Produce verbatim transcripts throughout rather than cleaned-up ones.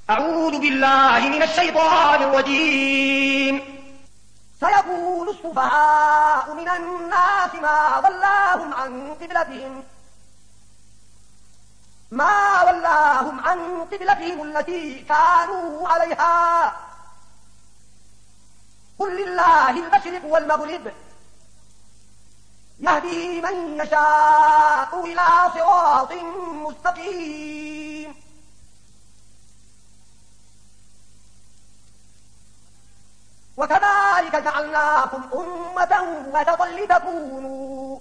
أعوذ بالله من الشيطان الرجيم. سيقول السفهاء من الناس ما ولاهم عن قبلتهم ما ولاهم عن قبلتهم التي كانوا عليها قل لله المشرق والمغرب يهدي من يشاء إلى صراط مستقيم. وكذلك جعلناكم أمة وسطا لتكونوا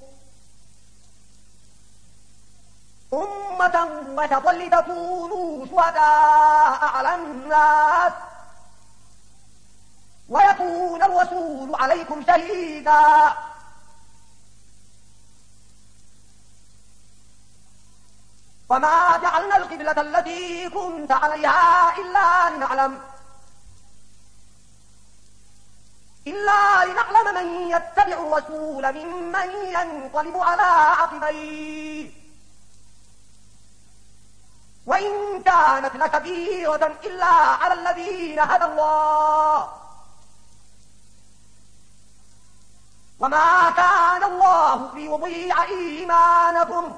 أمة وسطا لتكونوا شهداء على الناس ويكون الرسول عليكم شهيدا. وما جعلنا القبلة التي كنت عليها إلا لنعلم إلا لنعلم من يتبع الرسول ممن ينقلب على عقبيه وإن كانت لكبيرة إلا على الذين هدى الله وما كان الله ليضيع إيمانكم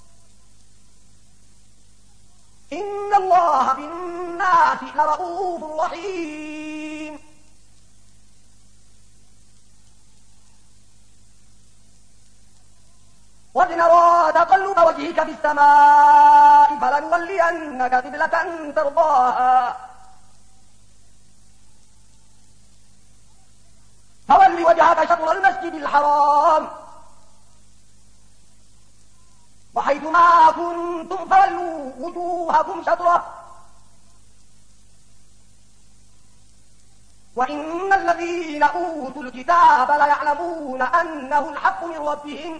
إن الله بالناس لرؤوف رحيم. قد نرى تقلب وجهك في السماء فلنولينك قبلة ترضاها فول وجهك شطر المسجد الحرام وحيثما كنتم فولوا وجوهكم شطره وإن الذين أوتوا الكتاب ليعلمون أنه الحق من ربهم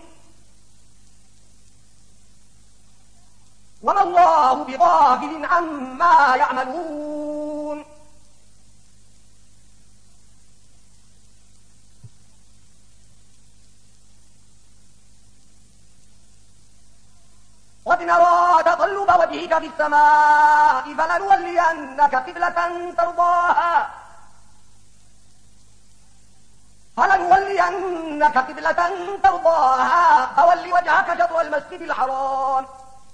وما الله بغافل عما يعملون. قد نرى تقلب وجهك في السماء فلنولينك قبلة ترضاها فلنولينك قبلة ترضاها فول وجهك شطر المسجد الحرام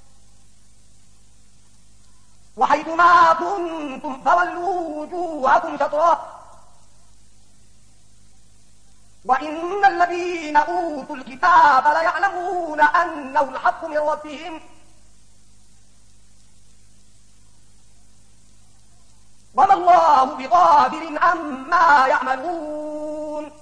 وحيثما كنتم فولوا وجوهكم شطره وإن الذين أوتوا الكتاب ليعلمون أنه الحق من ربهم وما الله بغافل عما يعملون.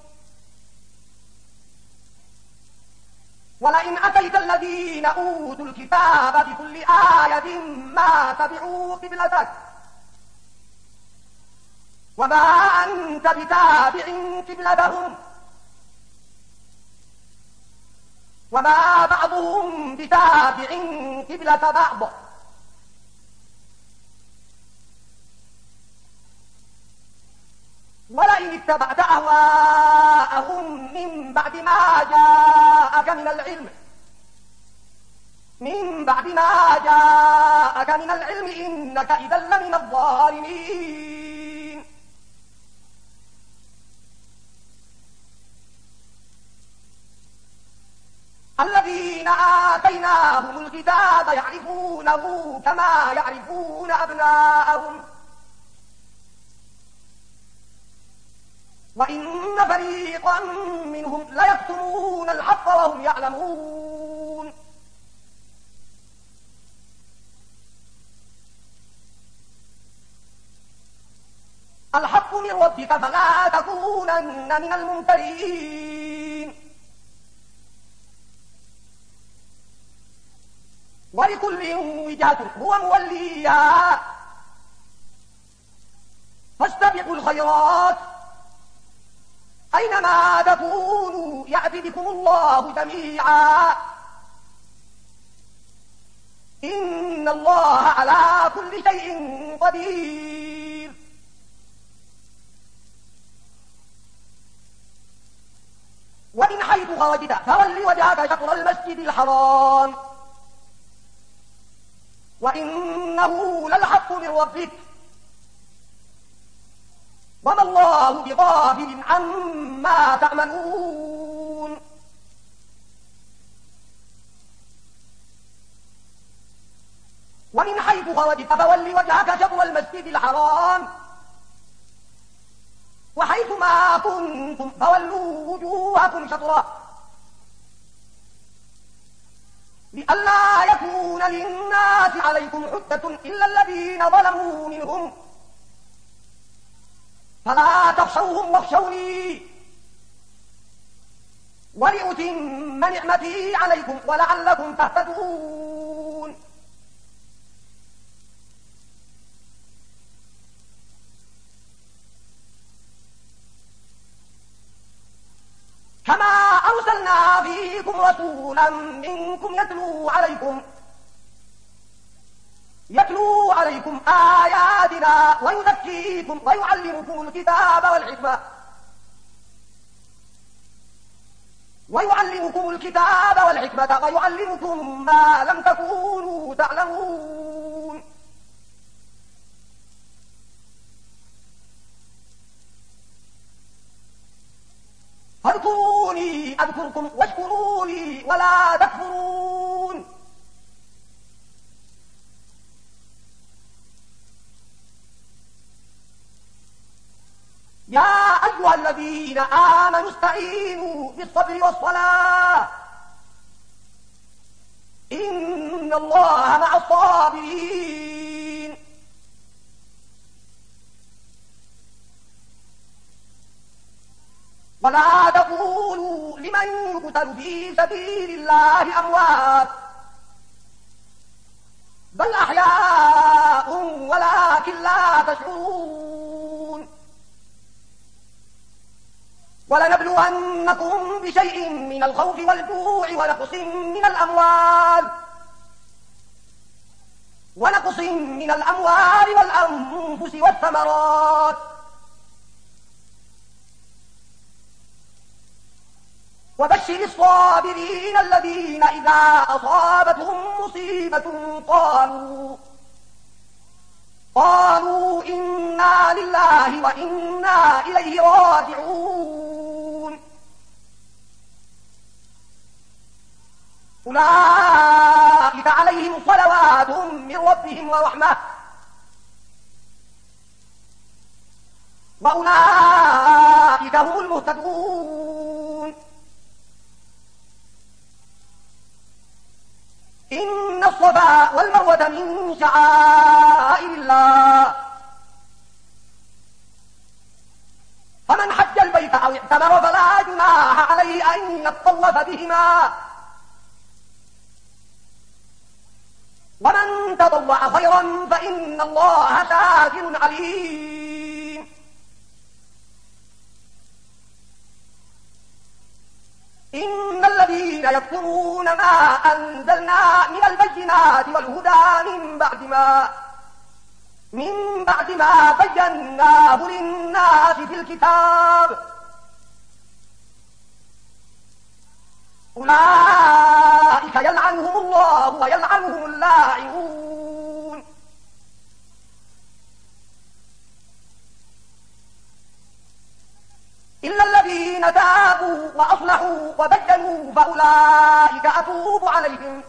ولئن أتيت الذين أوتوا الكتاب بكل آية ما تبعوا قبلتك وما أنت بتابع قبلتهم وما بعضهم بتابع قبلة بعض ولئن اتبعت أهواءهم من بعد ما جاءك من العلم من بعد ما جاءك من العلم إنك إذا لمن الظالمين. الذين آتيناهم الكتاب يعرفونه كما يعرفون أبناءهم وإن فريقا منهم ليكتمون الحق وهم يعلمون. الحق من ربك فلا تكونن من الممترين. ولكل وجهة هو موليها فاستبقوا الخيرات أينما تكونوا يأتي بكم الله جميعا إن الله على كل شيء قدير. ومن حيث خرجت فول وجهك شطر المسجد الحرام وإنه للحق من ربك وما الله بغافل عما تعملون. ومن حيث خرجت فول وجهك شطر المسجد الحرام وحيث ما كنتم فولوا وجوهكم شطرا لئلا يكون للناس عليكم حجة إلا الذين ظلموا منهم فلا تخشوهم واخشوني ولأتم نعمتي عليكم ولعلكم تهتدون. كما أرسلنا فيكم رسولا منكم يتلو عليكم يتلو عليكم آياتنا ويزكيكم ويعلمكم الكتاب والحكمة ويعلمكم الكتاب والحكمة ويعلمكم ما لم تكونوا تعلمون. فاذكروني أذكركم واشكروا لي ولا تكفرون. يا أيها الذين آمنوا استعينوا بالصبر والصلاة إن الله مع الصابرين. ولا تقولوا لمن يقتل في سبيل الله أموات بل أحياء ولكن لا تشعرون. ولنبلونكم بشيء من الخوف والجوع ونقص من الأموال ونقص من الأموال والأنفس والثمرات وبشر الصابرين الذين إذا أصابتهم مصيبة قالوا قالوا إنا لله وإنا إليه راجعون. أولئك عليهم صلوات من ربهم ورحمة وأولئك هم المهتدون. إن الصفا والمروة من شعائر الله فمن حج البيت أو اعتمر فلا جناح عليه أن يطوف بهما ومن تطوع خيرا فإن الله شاكر عليم. إن الذين يكفرون ما أنزلنا من البينات والهدى من بعد ما من بعد ما بيناه للناس في الكتاب أولئك يلعنهم الله ويلعنهم اللاعنون. إلا الذين تابوا وأصلحوا وبدلوا فأولئك أتوب عليهم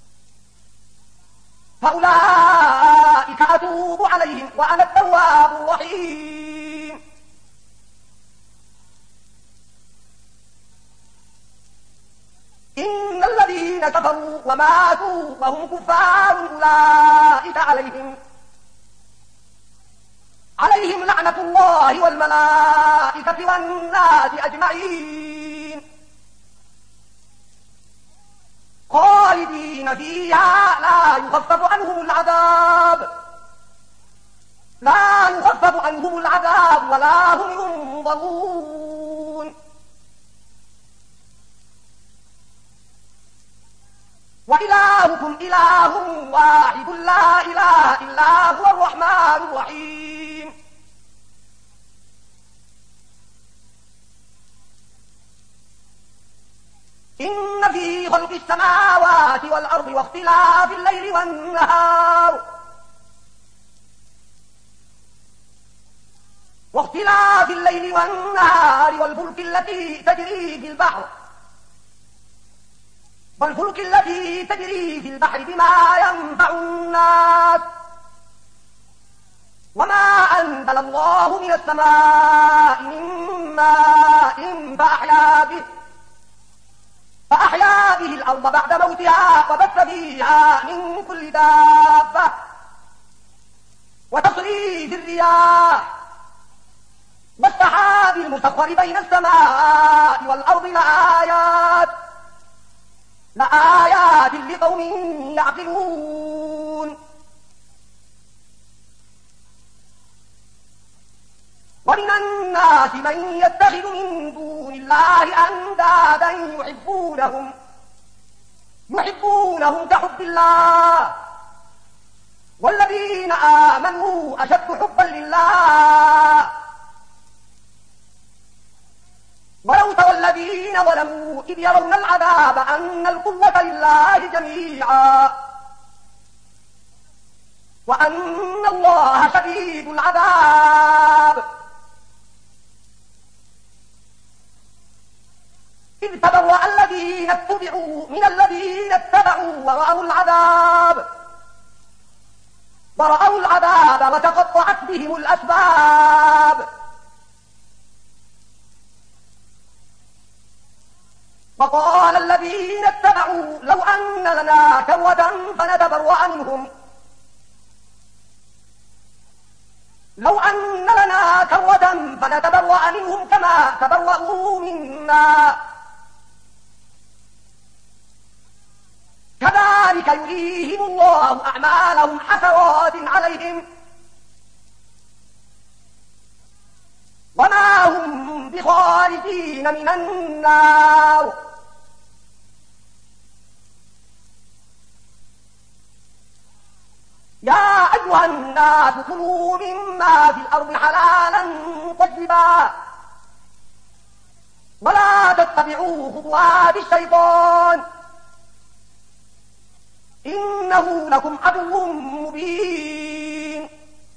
فأولئك أتوب عليهم وأنا التواب الرحيم. إن الذين كفروا وماتوا وهم كفار أولئك عليهم عليهم لعنة الله والملائكة والناس أجمعين خالدين فيها لا يخفف عنهم العذاب لا يخفف عنهم العذاب ولا هم ينظرون. وإلهكم إله واحد لا إله إلا هو الرحمن الرحيم. إن في خلق السماوات والأرض واختلاف الليل والنهار واختلاف الليل والنهار والفلك التي تجري في البحر والفلك التي تجري في البحر بما ينفع الناس وما أنزل الله من السماء من ماء فأحيا به فأحيا به الأرض بعد موتها وبث فيها من كل دابة وتصريف الرياح والسحاب المسخر بين السماء والأرض لآيات لآيات لقوم يعقلون ومن الناس من يتخذ من دون الله أندادا يحبونهم يحبونهم كحب الله والذين آمنوا أشد حبا لله ولو ترى الذين ظلموا إذ يرون العذاب أن القوة لله جميعا وأن الله شديد العذاب إذ تبرأ الذين اتبعوا من الذين اتبعوا ورأوا العذاب ورأوا العذاب وتقطعت بهم الأسباب وقال الذين اتبعوا لو أن لنا كرة فنتبرأ منهم لو أن لنا كرة فنتبرأ منهم كما تبرأوا منا كذلك يريهم الله أعمالهم حسرات عليهم وما هم بخارجين من النار يا أيها الناس كلوا مما في الأرض حلالا طيبا ولا تتبعوا خطوات الشيطان إنه لكم عدو مبين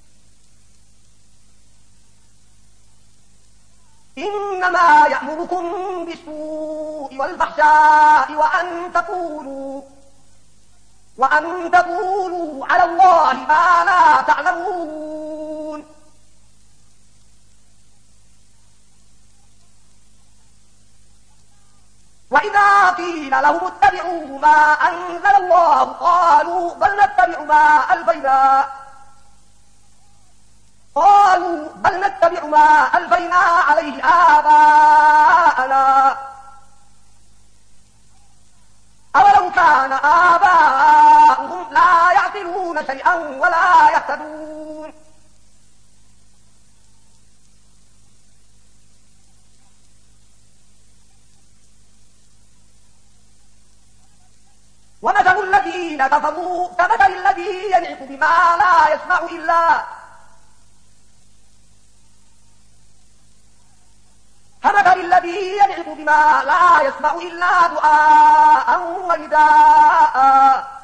إنما يأمركم بالسوء والفحشاء وأن تقولوا وأن تقولوا على الله ما لا تعلمون وإذا قيل لهم اتبعوا ما أنزل الله قالوا بل نتبع ما ألفينا قالوا بل نتبع ما ألفينا عليه آباءنا أولو كان آباؤهم لا يعقلون شيئا ولا يهتدون ومثل الذين كفروا كمثل الذي ينعق بما لا يسمع إلا كمثل الذي ينعق بما لا يسمع إلا دعاء ونداء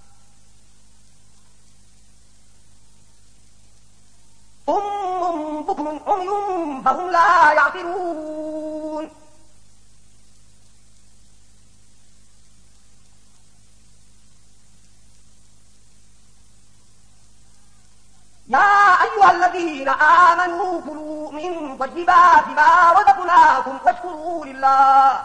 صم بكم عمي فهم لا يعقلون يا أيها الذين آمنوا كلوا من طيبات ما رزقناكم واشكروا لله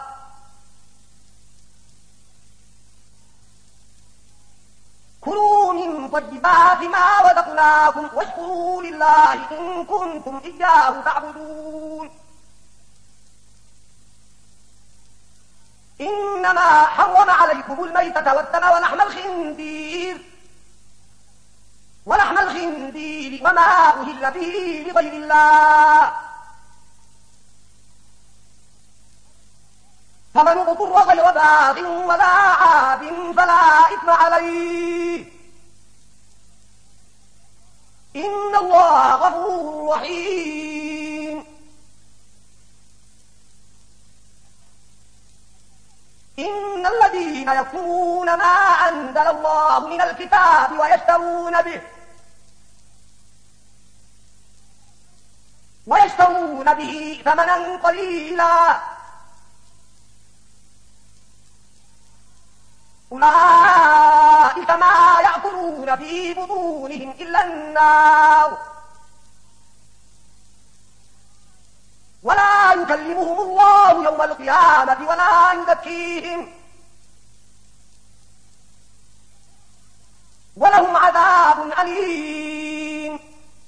كلوا من طيبات ما رزقناكم واشكروا لله إن كنتم إياه تعبدون إنما حرم عليكم الميتة والدم ولحم الخنزير ولحم الخنزير وما أهل به لغير الله فمن اضطر غير باغ ولا عاد فلا إثم عليه إن الله غفور رحيم إن الذين يكتمون ما أنزل الله من الكتاب ويشترون به ويشترون يشترون به ثمنا قليلا أولئك ما يأكلون في بطونهم إلا النار ولا يكلمهم الله يوم القيامة ولا يزكيهم ولهم عذاب أليم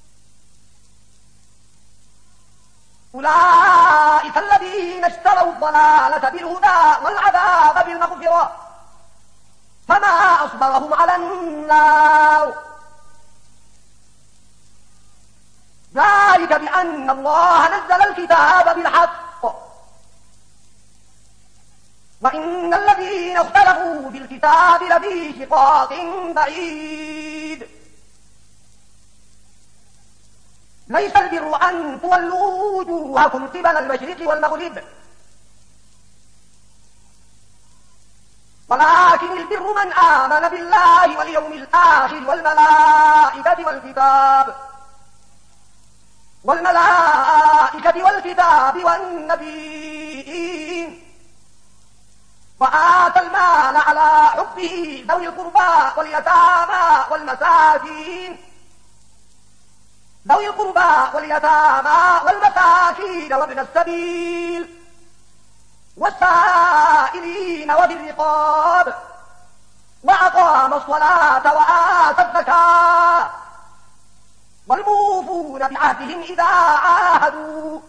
أولئك الذين اشتروا الضلالة بالهدى والعذاب بالمغفرة فما أصبرهم على النار ذلك بأن الله نزل الكتاب بالحق وإن الذين اختلفوا في الكتاب لفي شقاق بعيد ليس البر أن تولوا وجوهكم قبل المشرق والمغرب ولكن البر من آمن بالله واليوم الآخر والملائكة والكتاب والملائكة والكتاب والنبيين وآتى المال على حبه ذوي القربى واليتامى والمساكين ذوي القربى واليتامى والمساكين وابن السبيل والسائلين وفي الرقاب وأقام الصلاة وآتى الزكاة والموفون بعهدهم إذا عاهدوا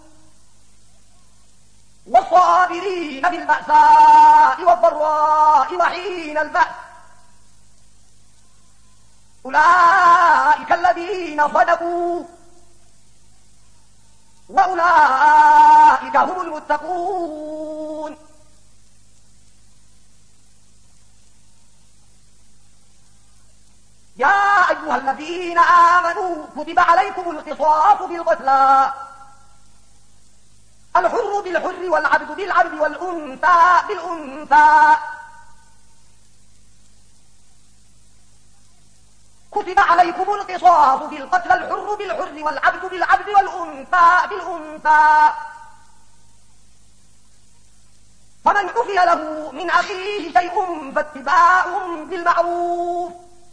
والصابرين بالبأساء والضراء وحين البأس أولئك الذين صدقوا وأولئك هم المتقون يا أيها الذين آمنوا كتب عليكم القصاص بالقتلى الحر بالحر والعبد بالعبد والأنثى بالأنثى كتب عليكم القصاص بالقتلى الحر بالحر والعبد بالعبد والأنثى بالأنثى فمن عفي له من أخيه شيء فاتباع بالمعروف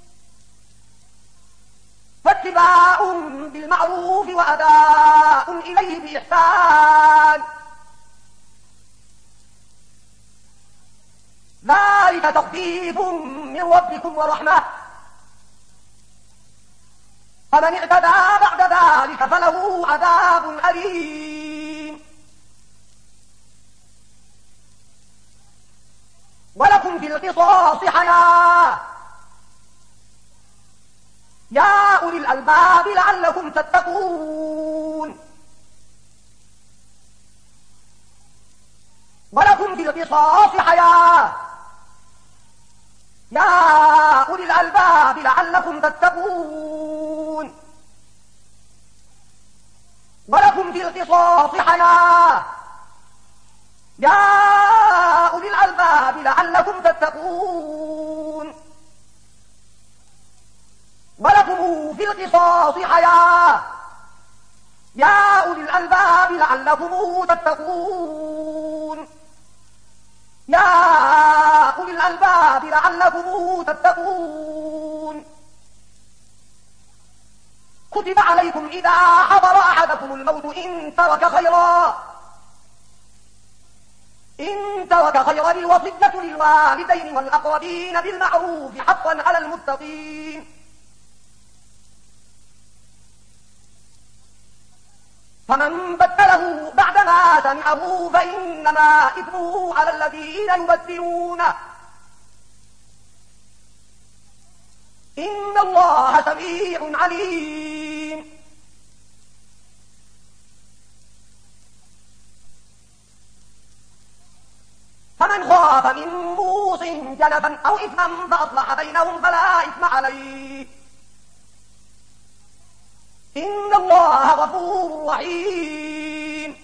فاتباع بالمعروف وأداء إليه بإحسان ذلك تخفيف من ربكم ورحمة فمن اعتدى بعد ذلك فله عذاب أليم ولكم في القصاص حياة يا أولي الألباب لعلكم تتقون ولكم في القصاص حياة يا أولي الألباب لعلكم تتقون ولكم في القصاص حياة يا أولي الألباب لعلكم تتقون ولكم في القصاص حياة يا أولي الألباب لعلكم تتقون يا أولي الألباب لعلكم تتقون كتب عليكم إذا حضر أحدكم الموت إن ترك خيرا إن ترك خيرا الوصية للوالدين والأقربين بالمعروف حقا على المتقين فمن بدله بعدما سمعه فإنما إثمه على الذين يبدلونه إن الله سميع عليم فمن خاف من موص جنفا أو إثما فأصلح بينهم فلا إثم عليه إن الله غفور رحيم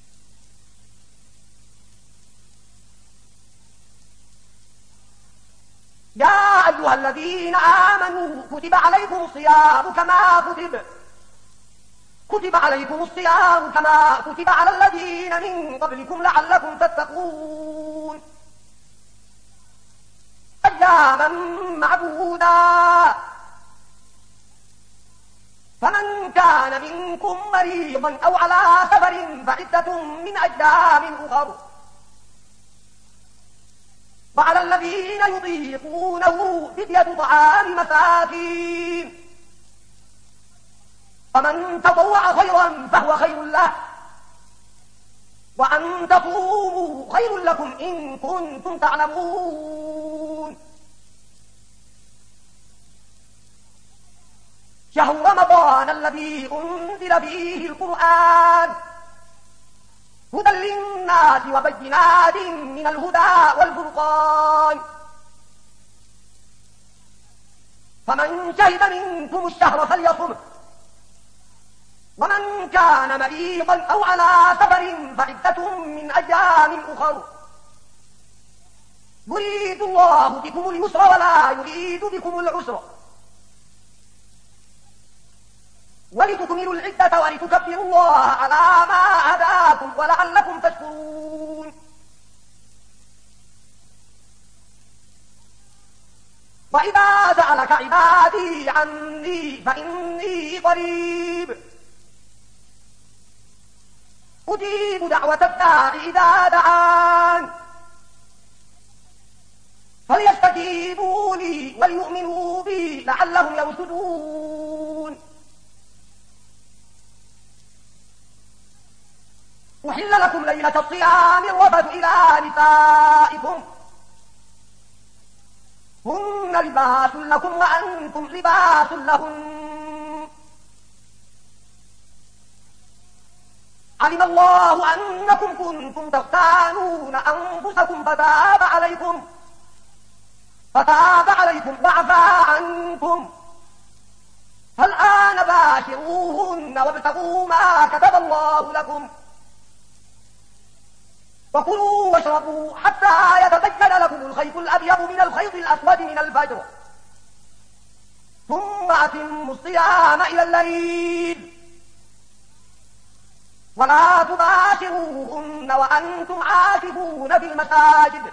يا أيها الذين آمنوا كتب عليكم الصيام كما كتب كتب عليكم الصيام كما كتب على الذين من قبلكم لعلكم تتقون أياما معدودا فمن كان منكم مريضا أو على سفر فعدة من أيام أخر وعلى الذين يطيقونه فدية طعام مساكين فمن تطوع خيرا فهو خير له وأن تصوموا خير لكم إن كنتم تعلمون شهر رمضان الذي أنزل فيه القرآن هدى للناس وبينات من الهدى والفرقان فمن شهد منكم الشهر فليصمه ومن كان مريضا أو على سفر فعدة من أيام أخر يريد الله بكم اليسر ولا يريد بكم العسر ولتكملوا العدة ولتكبروا الله على ما هداكم ولعلكم تشكرون وإذا سألك عبادي عني فإني قريب أجيب دعوة الداع إذا دعان فليستجيبوا لي وليؤمنوا بي لعلهم يرشدون أحل لكم ليلة الصيام الرفث إلى نسائكم هن لباس لكم وأنتم لباس لهن علم الله أنكم كنتم تختانون أنفسكم فتاب عليكم فتاب عليكم وعفى عنكم فالآن باشروهن وابتغوا ما كتب الله لكم وكلوا واشربوا حتى يتبين لكم الخيط الأبيض من الخيط الأسود من الفجر ثم أتموا الصيام إلى الليل ولا تباشروهن وأنتم عاكفون في المساجد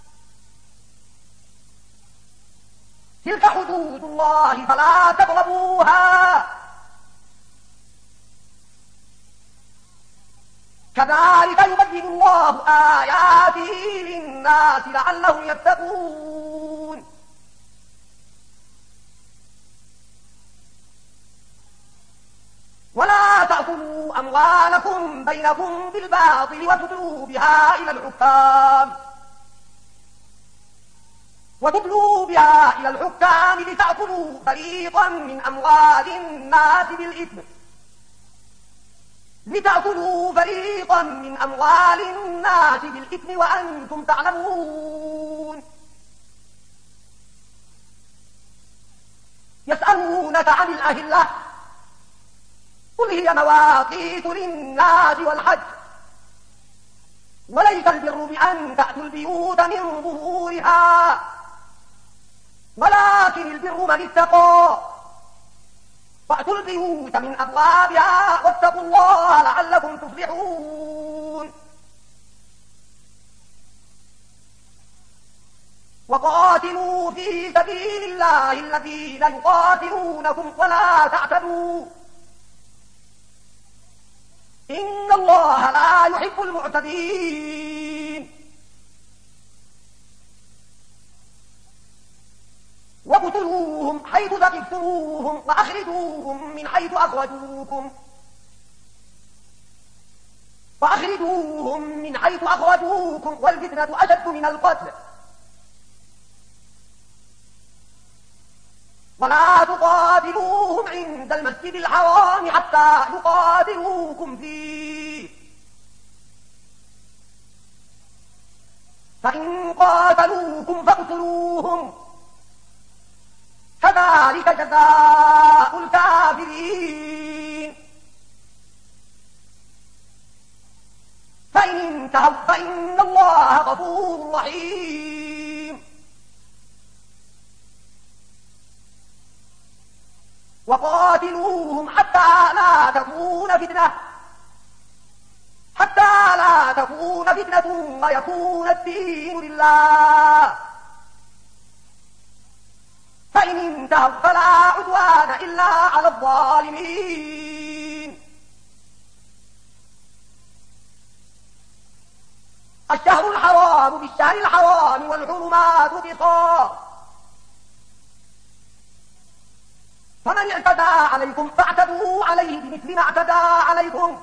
تلك حدود الله فلا تقربوها كذلك يبين الله آياته للناس لعلهم يتقون ولا تأكلوا أموالكم بينكم بالباطل وتدلوا بها إلى الحكام وتدلوا بها إلى الحكام لتأكلوا فريقا من أموال الناس بالإثم لتأكلوا فريقا من أموال الناس بالإثم وأنتم تعلمون يسألونك عن الأهلة قل هي مواقيت للناس والحج وليس البر بأن تأتوا البيوت من ظهورها ولكن البر من اتقى فأتوا البيوت من أبوابها واتقوا الله لعلكم تفلحون وقاتلوا في سبيل الله الذين يقاتلونكم ولا تعتدوا إن الله لا يحب المعتدين وقتلوهم حيث ثقفتموهم وأخرجوهم من حيث أخرجوكم وأخرجوهم من حيث أخرجوكم والفتنة أشد من القتل ولا تقاتلوهم عند المسجد الحرام حتى يقاتلوكم فيه فإن قاتلوكم فاقتلوهم كذلك جزاء الكافرين فإن انتهوا فإن الله غفور رحيم. وقاتلوهم حتى لا تكون فتنة حتى لا تكون فتنة ويكون الدين لله، فإن انتهوا فلا عدوان إلا على الظالمين. الشهر الحرام بالشهر الحرام والحرمات قصاص، فمن اعتدى عليكم فاعتدوا عليه بمثل ما اعتدى عليكم،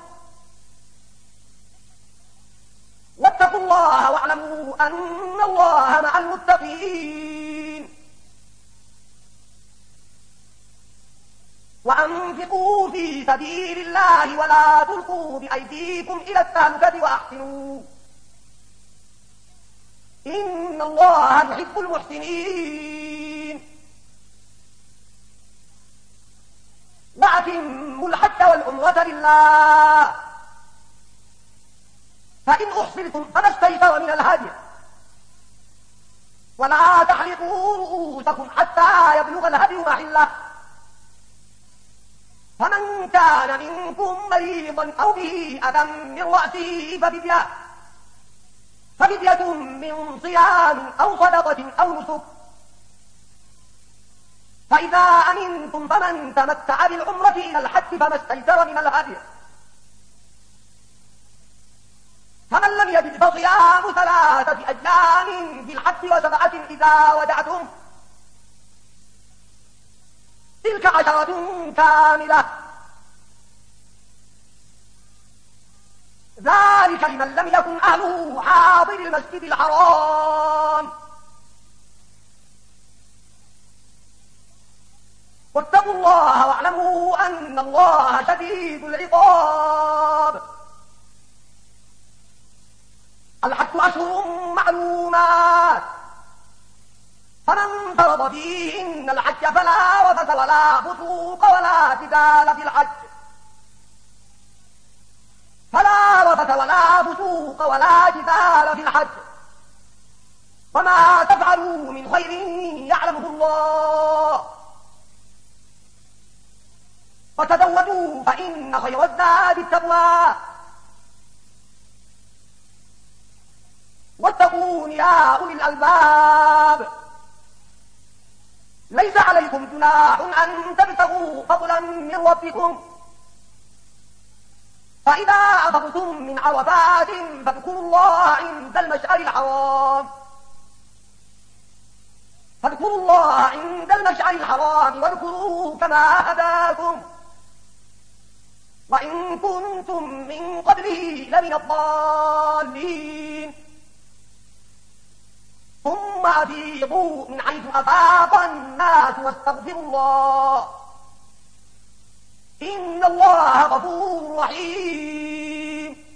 واتقوا الله واعلموا أن الله مع المتقين. وأنفقوا في سبيل الله ولا تلقوا بأيديكم إلى التهلكة وأحسنوا إن الله يحب المحسنين. وأتموا الحج والعمرة لله، فإن أحصرتم فما استيسر من الهدي، ولا تحلقوا رؤوسكم حتى يبلغ الهدي محله، فمن كان منكم مريضا أو به أذى من رأسه ففدية ففدية من صيام أو صدقة أو نسك، فإذا أمنتم فمن تمتع بالعمرة إلى الحج فما استيسر من الهدي، فمن لم يجد فصيام ثلاثة أيام في الحج وسبعة إذا ودعتم، تلك عشرة كاملة، ذلك لمن لم يكن أهله حاضر المسجد الحرام. واتقوا الله واعلموا أن الله شديد العقاب. الحج أشهر معلومات، فمن فرض فيهن الحج فلا رفث ولا فسوق ولا جدال في الحج فلا رفث ولا فسوق ولا جدال في الحج، وما تفعلوا من خير يعلمه الله، وتزودوا فإن خير الزاد التقوى، واتقون يا أولي الألباب. ليس عليكم جناح أن تبتغوا فضلا من ربكم، فإذا أفضتم من عرفات فاذكروا الله عند المشعر الحرام فاذكروا الله عند المشعر الحرام واذكروه كما هداكم، وإن كنتم من قبله لمن الضالين. ثم أفيضوا من حيث أفاض الناس واستغفروا الله إن الله غفور رحيم.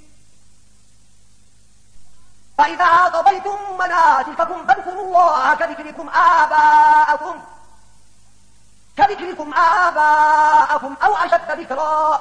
فإذا قضيتم مناسككم فاذكروا الله كذكركم آباءكم كذكركم آباءكم أو أشد ذكرا.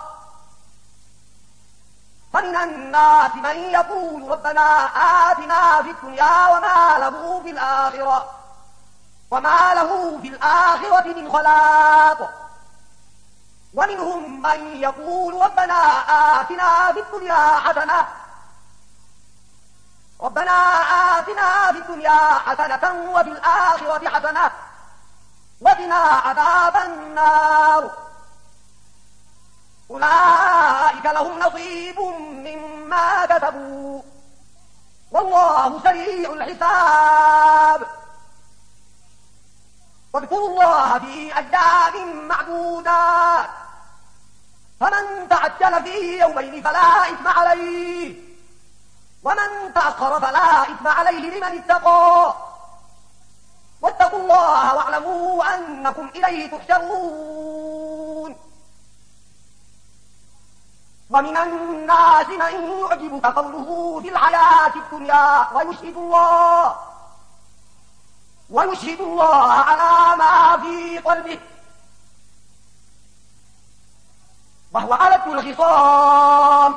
فمن الناس من يقول ربنا آتنا في الدنيا وما له في الآخرة وما له في الآخرة من خلاق. ومنهم من يقول ربنا آتنا في الدنيا حسنة ربنا آتنا في الدنيا حسنة وفي الآخرة حسنة وقنا عذاب النار. أولئك لهم نصيب مما كسبوا والله سريع الحساب. واذكروا الله في أيام معدودات، فمن تعجل في يومين فلا إثم عليه ومن تأخر فلا إثم عليه لمن اتقى. واتقوا الله واعلموا أنكم إليه تحشرون. ومن الناس من يعجبك قوله في الحياة الدنيا ويشهد الله ويشهد الله على ما في قلبه وهو ألد الخصام.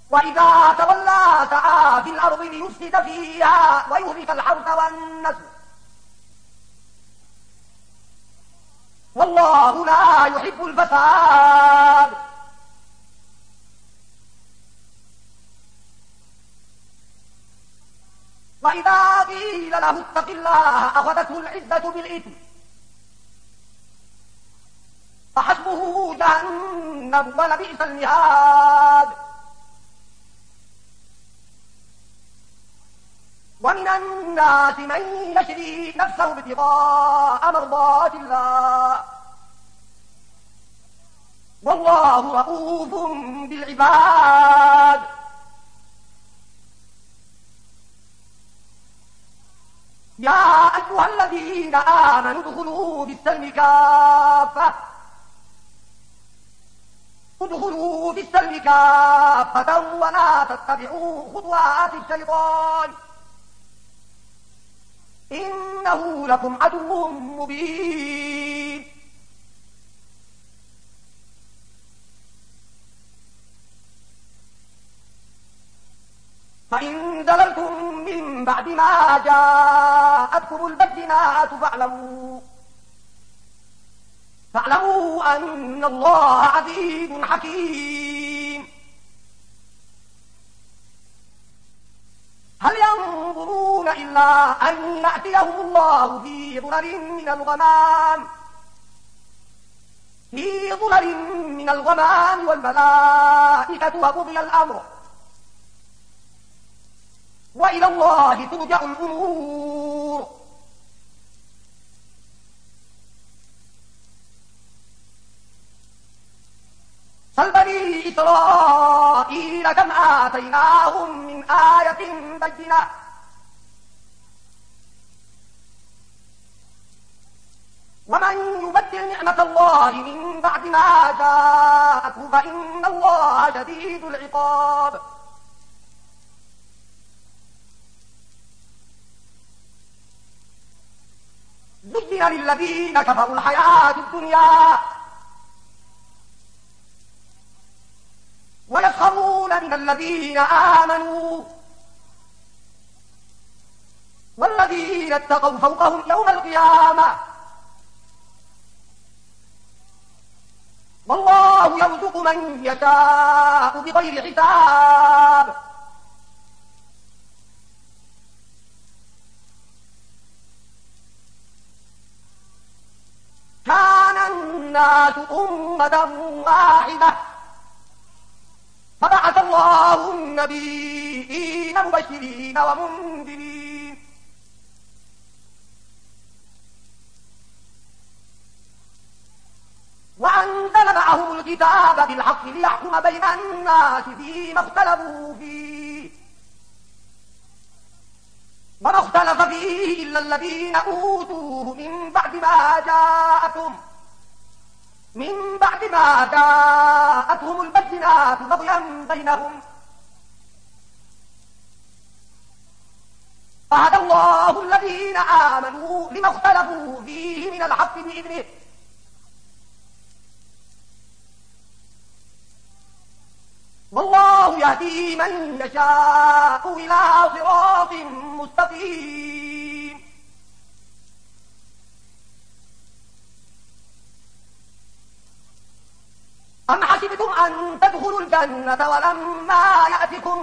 وإذا تولى سعى في الأرض ليفسد فيها ويهلك الحرث والنسل والله لا يحب الفساد. وإذا قيل له اتق الله أخذته العزة بالإثم فحسبه جهنم ولبئس المهاد. ومن الناس من يشري نفسه ابتغاء مرضات الله والله رؤوف بالعباد. يا أيها الذين آمنوا ادخلوا في السلم كافة ادخلوا في السلم كافة ولا تتبعوا خطوات الشيطان إنه لكم عدو مبين. فإن زللتم من بعد ما جاءتكم البينات فاعلموا فاعلموا أن الله عزيز حكيم. هل ينظرون إلا أن يأتيهم الله في ظلل من الغمام في ظلل من الغمام والملائكة وقضي الأمر وإلى الله ترجع الأمور. سل بني إسرائيل كم آتيناهم من آية بينة ومن يبدل نعمة الله من بعد ما جاءته فإن الله شديد العقاب. زين للذين كفروا الحياة الدنيا ويسخرون من الذين آمنوا والذين اتقوا فوقهم يوم القيامة والله يرزق من يشاء بغير حساب. كان الناس أمة واحدة فبعث الله النبيين مبشرين ومنذرين وأنزل معهم الكتاب بالحق ليحكم بين الناس فيما اختلفوا فيه وما اختلف فيه إلا الذين أوتوه من بعد ما جاءتهم من بعد ما جاءتهم البينات بغيا بينهم فهدى الله الذين آمنوا لما اختلفوا فيه من الحق بإذنه والله يهدي من يشاء إلى صراط مستقيم. أم حسبتم أن تدخلوا الجنة ولما يأتكم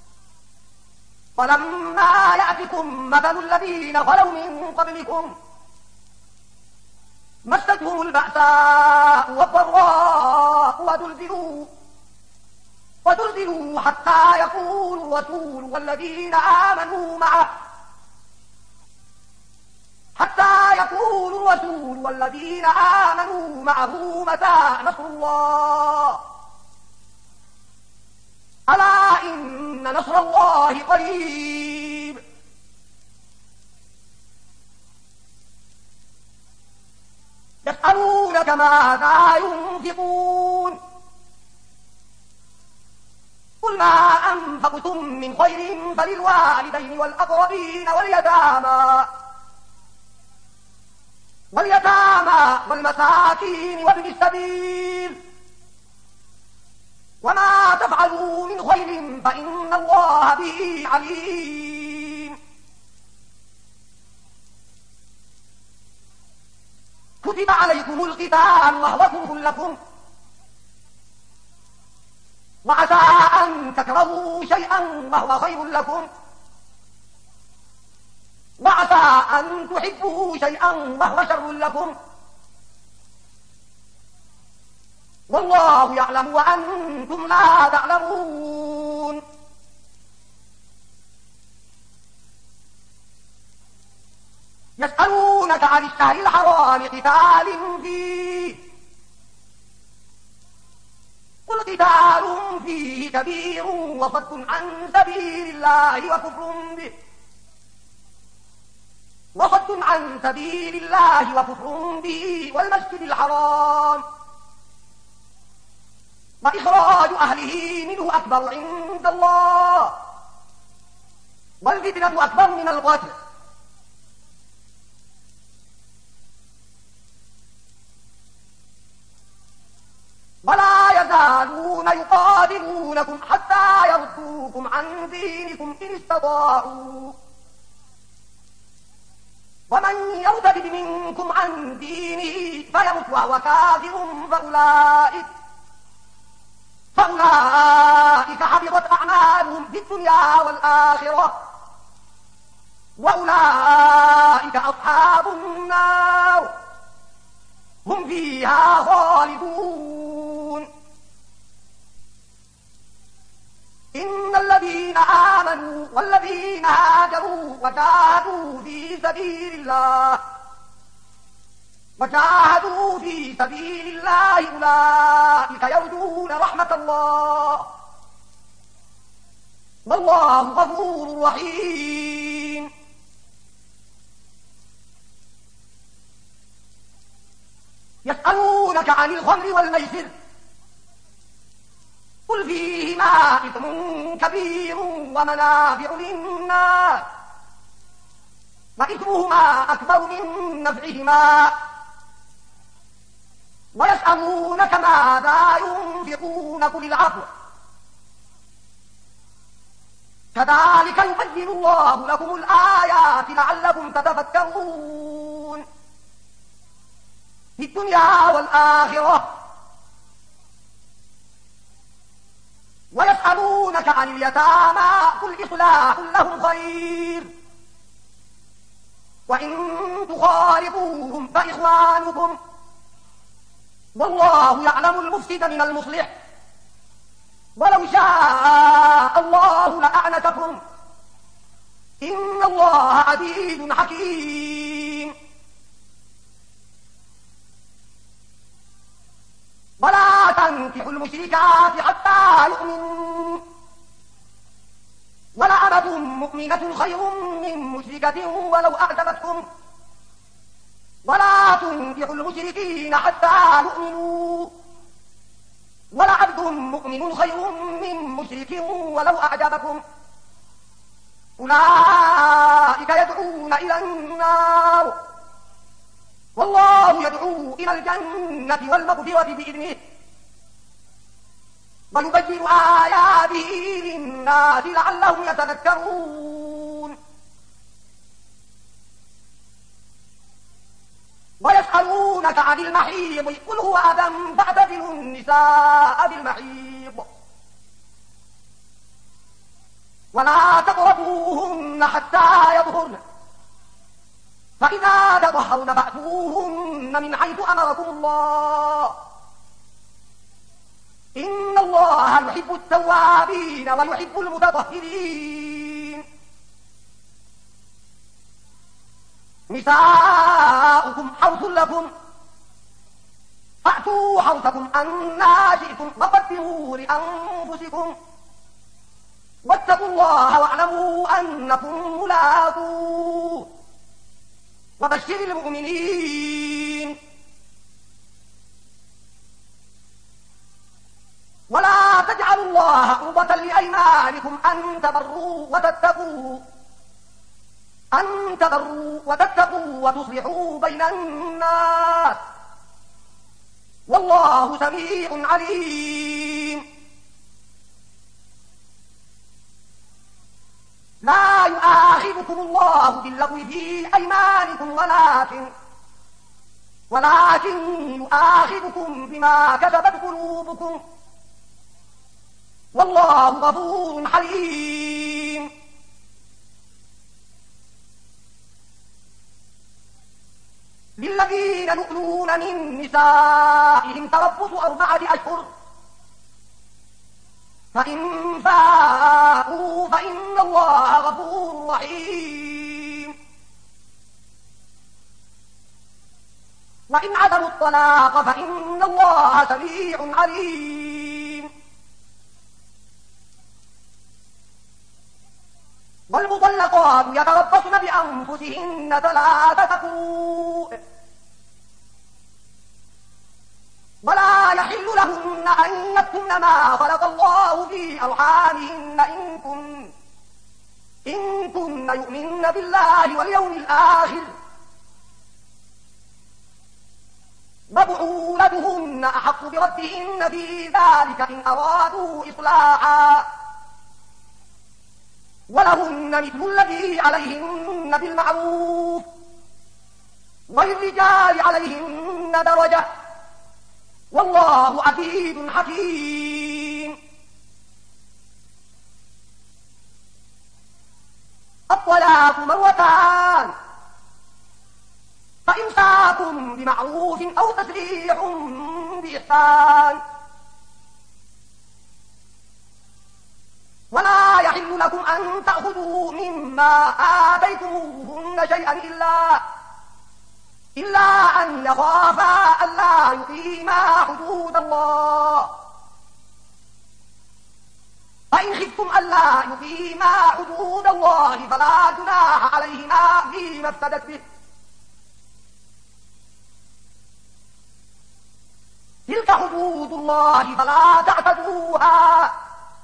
ولما يأتكم مثل الذين خلوا من قبلكم مستهم البأساء والضراء وزلزلوا وزلزلوا حتى يقول الرسول والذين آمنوا معه حتى يقول الرسول والذين آمنوا معه متى نصر الله ألا إن نصر الله قريب. يسألونك ماذا ينفقون قل ما أنفقتم من خير فللوالدين والأقربين واليتامى واليتامى والمساكين وابن السبيل وما تفعلوا من خير فإن الله به عليم. كتب عليكم القتال وهو كره لكم، وعسى أن تكرهوا شيئا وهو خير لكم، وعسى أن تحبوا شيئا وهو شر لكم، والله يعلم وأنتم لا تعلمون. يسألونك عن الشهر الحرام قتال فيه، قل قتال فيه كبير وصد عن سبيل الله وكفر به وصد عن سبيل الله وكفر به والمسجد الحرام وإخراج أهله منه أكبر عند الله والفتنة أكبر من القتل. ولا يزالون يقاتلونكم حتى يردوكم عن دينكم إن استطاعوا، ومن يرتد منكم عن دينه فيمت وهو كافر فأولئك فأولئك حبطت أعمالهم في الدنيا والآخرة وأولئك أصحاب النار هم فيها خالدون. إن الذين آمنوا والذين هاجروا وجاهدوا في سبيل الله وجاهدوا في سبيل الله أولئك يرجون رحمة الله والله غفور رحيم. يسألونك عن الخمر والميسر قل فيهما إثم كبير ومنافع للناس وإثمهما أكبر من نفعهما ويسألونك ماذا ينفقون قل العفو كذلك يبين الله لكم الآيات لعلكم تتفكرون في الدنيا والآخرة. ويسألونك عن اليتامى قل إصلاح لهم خير وإن تخالطوهم فإخوانكم والله يعلم المفسد من المصلح ولو شاء الله لأعنتكم إن الله عزيز حكيم. ولا تنكحوا المشركات حتى يؤمنوا ولأمة مؤمنة خير من مشركة ولو أعجبتكم ولا تنكحوا المشركين حتى يؤمنوا ولعبد مؤمن خير من مشرك ولو أعجبكم أولئك يدعون إلى النار والله يدعو إلى الجنة والمغفرة بإذنه ويبين آياته للناس لعلهم يتذكرون. ويسألونك عن المحيض قل هو أذى فاعتزلوا النساء بالمحيض ولا تقربوهن حتى يطهرن فإذا تطهرن فأتوهن من حيث أمركم الله إن الله يحب التوابين ويحب المتطهرين. نساؤكم حرث لكم فأتوا حرثكم أنى شئتم وقدموا لأنفسكم واتقوا الله واعلموا أنكم ملاقوه وبشر المؤمنين. ولا تجعلوا الله عرضة لأيمانكم أن تبروا وتتقوا أن تبروا وتتقوا وتصلحوا بين الناس والله سميع عليم. لا يؤاخذكم الله باللغو في أيمانكم ولكن ولكن يؤاخذكم بما كسبت قلوبكم والله غفور حليم. للذين يؤلون من نسائهم تربص أربعة أشهر فإن فاءوا فإن الله غفور رحيم. وإن عزموا الطلاق فإن الله سميع عليم. والمطلقات يتربصن بأنفسهن ثلاثة قروء ولا يحل لهن أن يكتمن ما خلق الله في أرحامهن إن كن إن كن يؤمن بالله واليوم الآخر وبعولتهن أحق بردهن في ذلك إن أرادوا إصلاحا ولهن مثل الذي عليهن بالمعروف وللرجال عليهن درجة والله عزيز حكيم. الطلاق مرتان فإمساك بمعروف أو تسريح بإحسان. ولا يحل لكم أن تأخذوا مما آتيتموهن شيئا إلا إلا أن يخافا ألا يقيما حدود الله فإن خفتم ألا يقيما حدود الله فلا جناح عليهما فيما افتدت به. تلك حدود الله فلا تعتدوها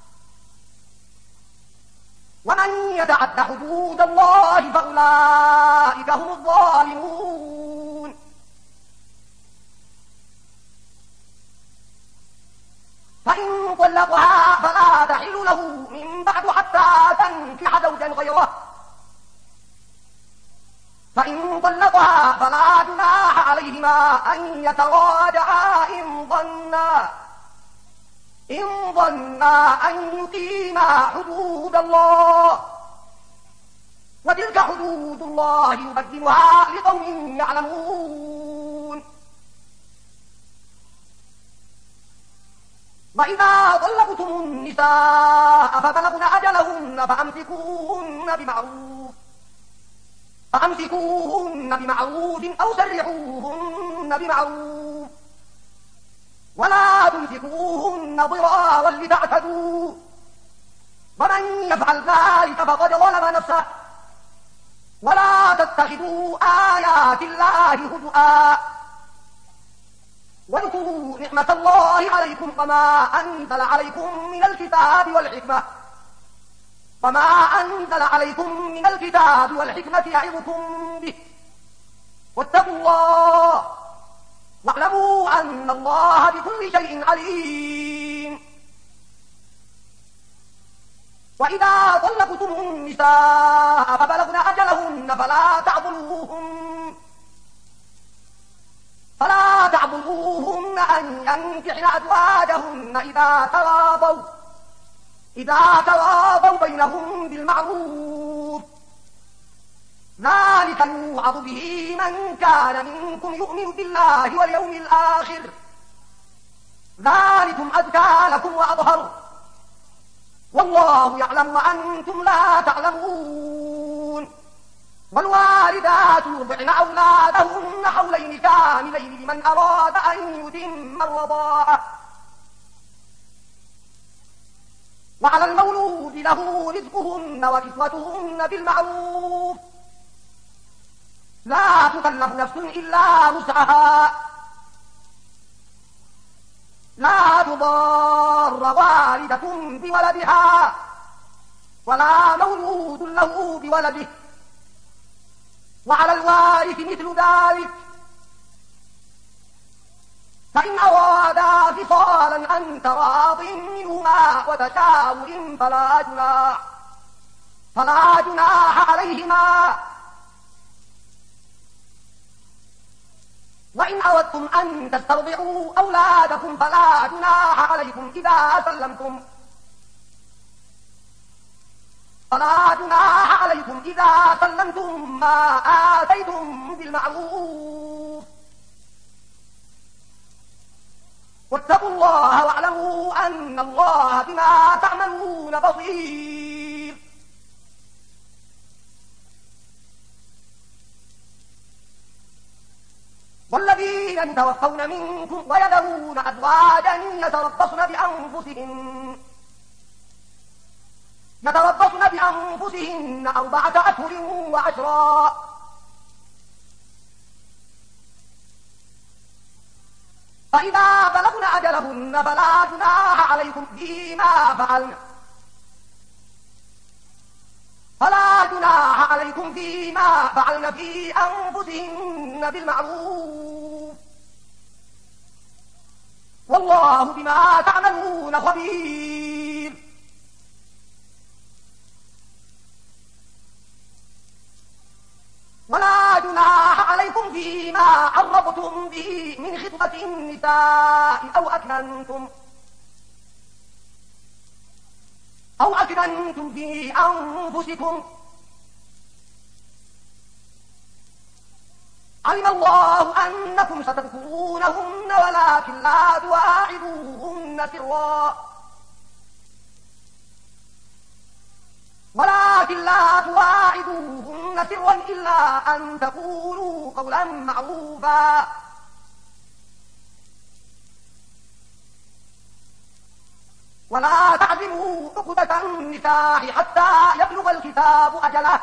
ومن يتعد حدود الله فأولئك هم الظالمون. فإن طلقها فلا تحل له من بعد حتى تنكح زوجا غيره فإن طلقها فلا جناح عليهما أن يتراجعا إن ظنا إن ظنا أن يقيما حدود الله وتلك حدود الله يبينها لقوم يعلمون. وإذا طلقتم النساء فبلغن أجلهن فأمسكوهن بمعروف فأمسكوهن بمعروف أو سرحوهن بمعروف ولا تمسكوهن ضرارا لتعتدوا ومن يفعل ذلك فقد ظلم نفسه. ولا تتخذوا آيات الله هزؤا واذكروا نعمة الله عليكم وما أنزل عليكم من الكتاب والحكمة وما أنزل عليكم من الكتاب والحكمة يعظكم به واتقوا الله واعلموا أن الله بكل شيء عليم. وإذا طلقتم النساء فبلغن أجلهن فلا تعضلوهن فلا تعضلوهن أن ينكحن أزواجهن إذا تراضوا إذا تراضوا بينهم بالمعروف ذلك يوعظ به من كان منكم يؤمن بالله واليوم الآخر ذلكم أزكى لكم وأطهر والله يعلم وأنتم لا تعلمون. والوالدات يرضعن أولادهن حولين كاملين لمن أراد أن يتم الرضاعة وعلى المولود له رزقهن وكسوتهن بالمعروف لا تكلف نفس إلا وسعها لا تضار والدة بولدها ولا مولود له بولده وعلى الوارث مثل ذلك فإن أرادا فصالا عن تراض منهما وتشاور فلا جناح فلا جناح عليهما وإن أردتم أن تسترضعوا أولادكم فلا جناح عليكم إذا سلمتم فلا جناح عليكم إذا سلمتم ما آتيتم بالمعروف واتقوا الله واعلموا أن الله بما تعملون بصير. والذين يتوفون منكم ويذرون أزواجا يتربصن بأنفسهن يتربصن بأنفسهن أربعة أشهر وعشرا فإذا بلغن أجلهن فلا جناح عليكم فيما فعلن فلا جناح عليكم فيما فعلن في أنفسهن بالمعروف والله بما تعملون خبير. ولا جناح عليكم فيما عرضتم به من خطبة النساء أو أكننتم أو أكننتم في أنفسكم علم الله أنكم ستذكرونهن ولكن لا تواعدوهن سرا ولكن لا تواعدوهن سرا إلا أن تقولوا قولا معروفا ولا تعزموا عقدة النكاح حتى يبلغ الكتاب أجله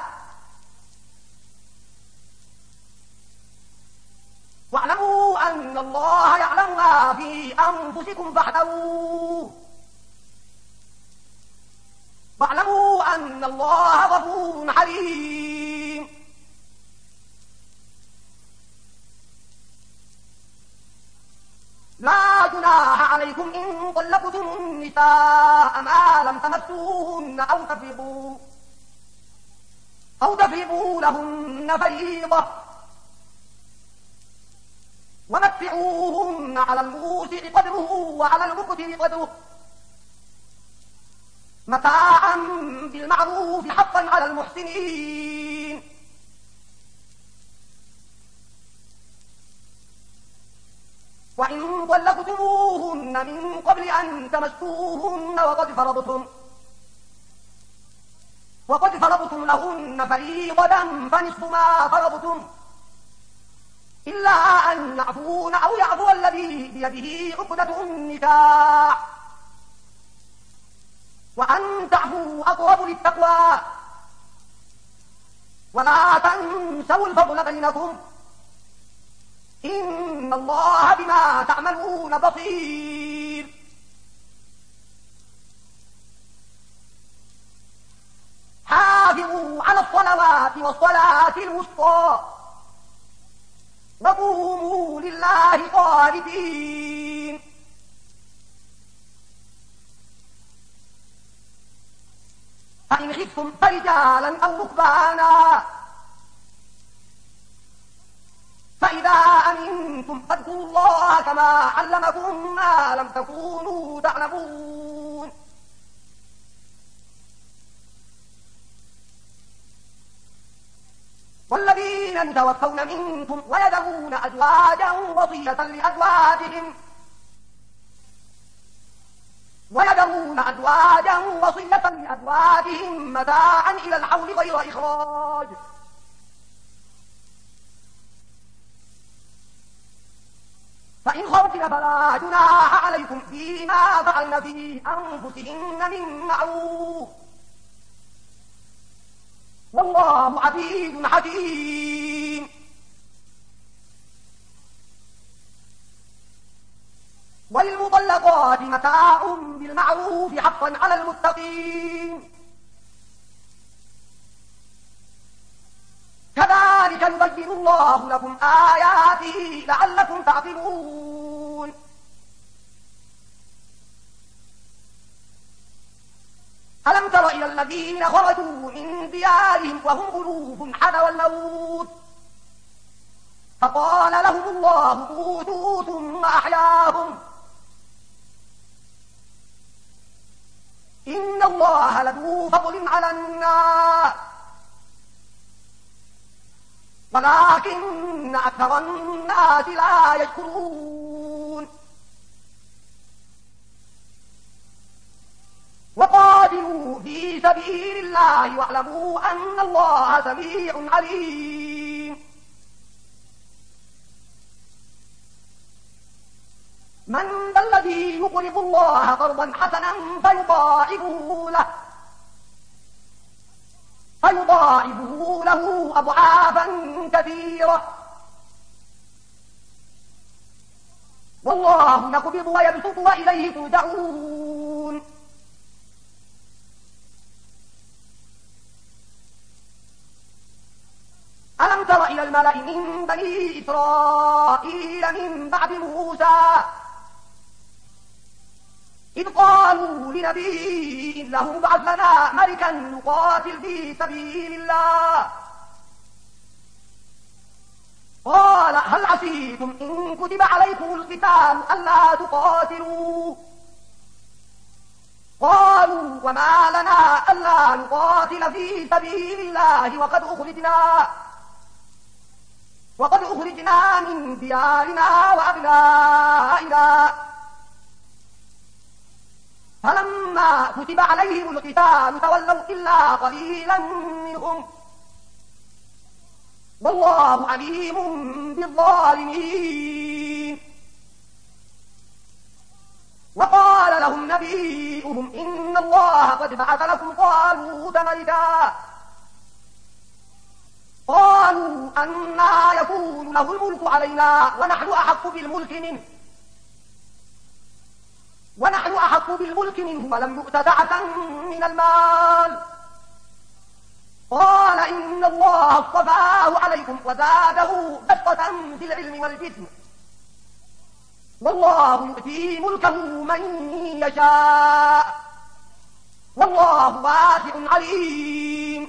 واعلموا أن الله يعلم ما في أنفسكم فاحذروه واعلموا أن الله غفور حليم. لا جناح عليكم إن طلقتم النساء ما لم تمسوهن أو تفرضوا أو تفرضوا لهن فريضة ومتعوهن على الموسع قدره وعلى المقتر قدره متاعا بالمعروف حقا على المحسنين. وإن طلقتموهن من قبل أن تمسوهن وقد فرضتم وقد فرضتم لهن فريضة فنصف ما فرضتم إلا أن يعفون أو يعفو الذي بيده عقدة النكاح وأن تعفوا أقرب للتقوى ولا تنسوا الفضل بينكم إن الله بما تعملون بصير. حافظوا على الصلوات والصلاة الوسطى وقوموا لله قانتين. فإن خفتم فرجالا أو ركبانا فإذا أمنتم فاذكروا الله كما علمكم ما لم تكونوا تعلمون. والذين يتوفون منكم ويذرون أزواجا وصية لأزواجهم ويذرون أزواجا وصية لأزواجهم متاعا إلى الحول غير إخراج فإن خرجن فلا جناح عليكم فيما فعلن في أنفسهن من معروف والله عزيز حكيم. وللمطلقات متاع بالمعروف حقا على المتقين كذلك يبين الله لكم آياته لعلكم تعقلون. ألم تر إلى الذين خرجوا من ديارهم وهم ألوف حذر الموت فقال لهم الله موتوا ثم أحياهم إن الله لذو فضل على الناس ولكن أكثر الناس لا يشكرون وقاتلوا في سبيل الله واعلموا أن الله سميع عليم من ذا الذي يقرض الله قرضا حسنا فيضاعفه له فيضاعفه له أضعافا كثيرة والله يقبض ويبسط وإليه ترجعون ألم تر إلى الملأ من بني إسرائيل من بعد موسى إذ قالوا لنبي له ابعث لنا ملكا نقاتل في سبيل الله قال هل عسيتم إن كتب عليكم القتال ألا تقاتلوا قالوا وما لنا ألا نقاتل في سبيل الله وقد أخرجنا وقد أخرجنا من ديارنا وأبنائنا فلما كتب عليهم القتال تولوا إلا قليلا منهم والله عليم بالظالمين وقال لهم نبيهم إن الله قد بعث لكم طالوت ملكا قالوا أنى يكون له الملك علينا ونحن أحق بالملك منه ونحن أحق بالملك منه ولم يؤت سعة من المال قال إن الله اصطفاه عليكم وزاده بسطة في العلم والجسم والله يؤتي ملكه من يشاء والله واسع عليم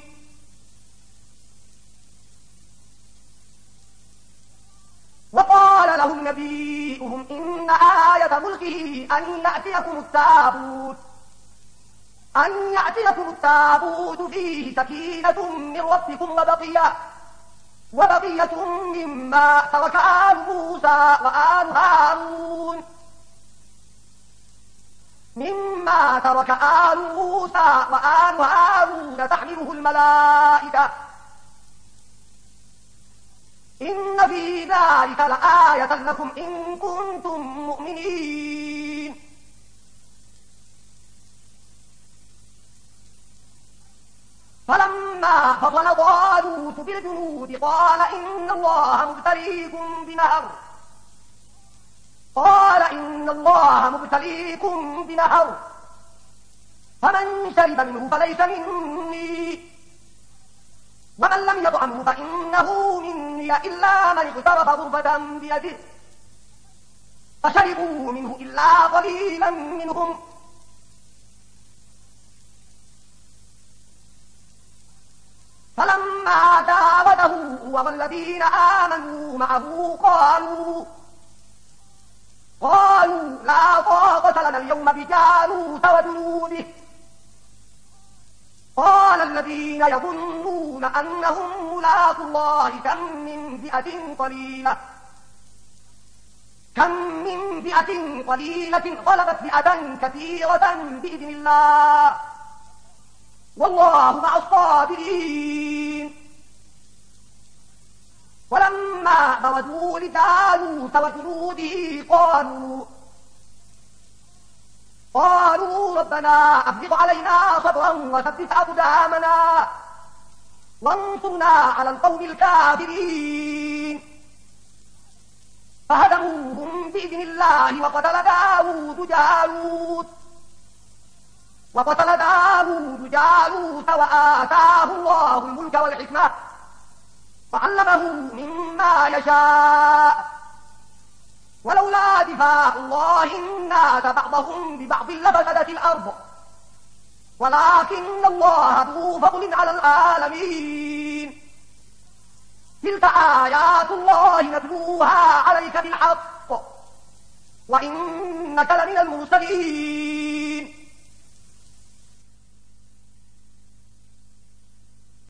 وقال لهم نبيهم إن آية ملكه أن يأتيكم التابوت أن يأتيكم التابوت فيه سكينة من ربكم وبقية وبقية مما ترك آل موسى وآل هارون مما ترك آل موسى وآل هارون تحمله الملائكة إن في ذلك لآية لكم إن كنتم مؤمنين فلما فصل طالوت بالجنود قال إن الله مبتليكم بنهر قال إن الله مبتليكم بنهر فمن شرب منه فليس مني ومن لم يطعمه فإنه مني إلا من اغترف غرفة بيده فشربوا منه إلا قليلا منهم فلما داوته والذين آمنوا معه قالوا قالوا لا طاقة لنا اليوم بجالوت وجنوده قال الذين يظنون أنهم ملاقو الله كم من فئة قليلة كم من فئة قليلة غلبت فئة كثيرة بإذن الله والله مع الصابرين ولما برزوا لجالوت وجنوده قالوا قالوا ربنا أفرغ علينا صبرا وثبت أقدامنا وانصرنا على القوم الكافرين فهزموهم بإذن الله وقتل داود جالوت وقتل داود جالوت وآتاه الله الملك والحكمة وعلمه مما يشاء ولولا دفاع الله الناس بعضهم ببعض لفسدت الأرض ولكن الله ذو فضل على العالمين. تلك آيات الله نتلوها عليك بالحق وإنك لمن المرسلين.